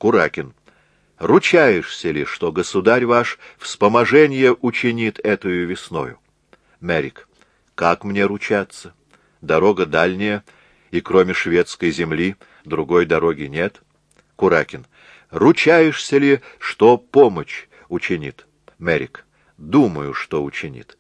Куракин. Ручаешься ли, что государь ваш вспоможение учинит этою весною? Мерик. Как мне ручаться? Дорога дальняя, и кроме шведской земли другой дороги нет. Куракин. Ручаешься ли, что помощь учинит? Мерик. Думаю, что учинит.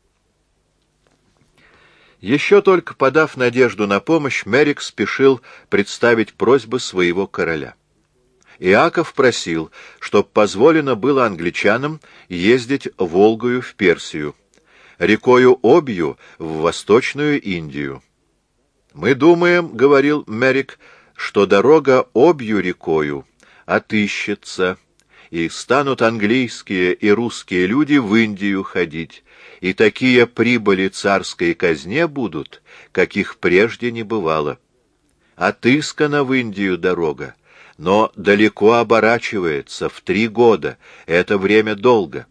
Еще только подав надежду на помощь, Мерик спешил представить просьбы своего короля. Иаков просил, чтоб позволено было англичанам ездить Волгою в Персию, рекою Обью в Восточную Индию. «Мы думаем, — говорил Мерик, — что дорога Обью рекою отыщется, и станут английские и русские люди в Индию ходить, и такие прибыли царской казне будут, каких прежде не бывало. Отыскана в Индию дорога, но далеко оборачивается, в 3 года, это время долго».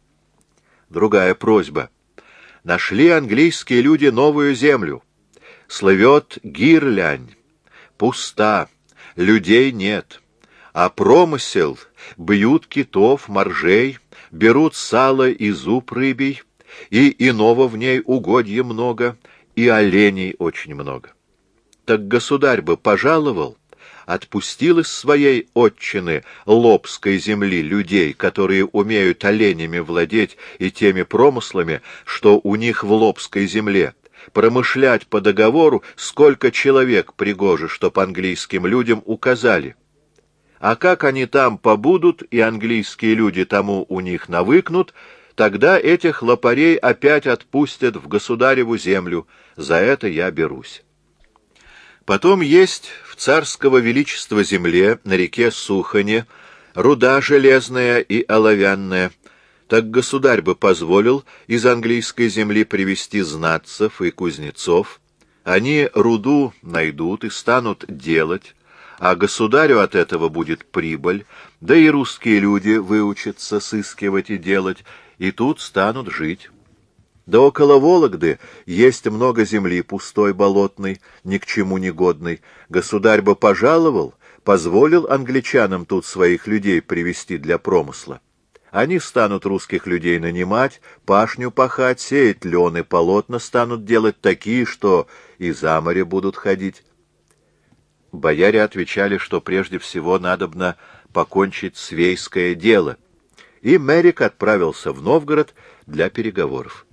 Другая просьба. Нашли английские люди новую землю. Слывет Гирлянь, пуста, людей нет, а промысел бьют китов, моржей, берут сало и зуб рыбий, и иного в ней угодья много, и оленей очень много. Так государь бы пожаловал, отпустил из своей отчины Лобской земли людей, которые умеют оленями владеть и теми промыслами, что у них в Лобской земле, промышлять по договору, сколько человек пригоже, чтоб английским людям указали. А как они там побудут, и английские люди тому у них навыкнут, тогда этих лопарей опять отпустят в государеву землю. За это я берусь. Потом есть в царского величества земле на реке Сухане руда железная и оловянная. Так государь бы позволил из английской земли привезти знатцев и кузнецов. Они руду найдут и станут делать, а государю от этого будет прибыль, да и русские люди выучатся сыскивать и делать, и тут станут жить. Да около Вологды есть много земли пустой, болотной, ни к чему не годной. Государь бы пожаловал, позволил англичанам тут своих людей привести для промысла. Они станут русских людей нанимать, пашню пахать, сеять лен и полотна станут делать такие, что и за море будут ходить. Бояре отвечали, что прежде всего надобно покончить свейское дело, и Мерик отправился в Новгород для переговоров.